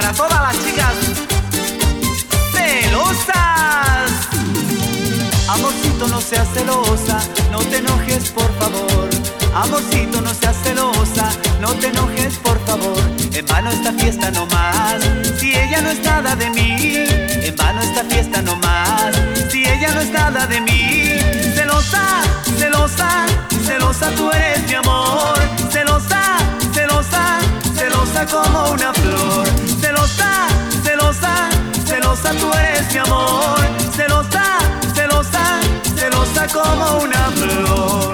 para todas las chicas celosas. Amorcito, no seas celosa, no te enojes por favor. Amorcito, no seas celosa, no te enojes por favor. En vano esta fiesta no más, si ella no es nada de mí. En vano esta fiesta no más, si ella no es nada de mí. Celosa, celosa, celosa tú eres mi amor. Celosa, celosa, celosa como una flor. Celosa, celosa, celosa tú eres mi amor. Celosa, celosa, celosa como una flor.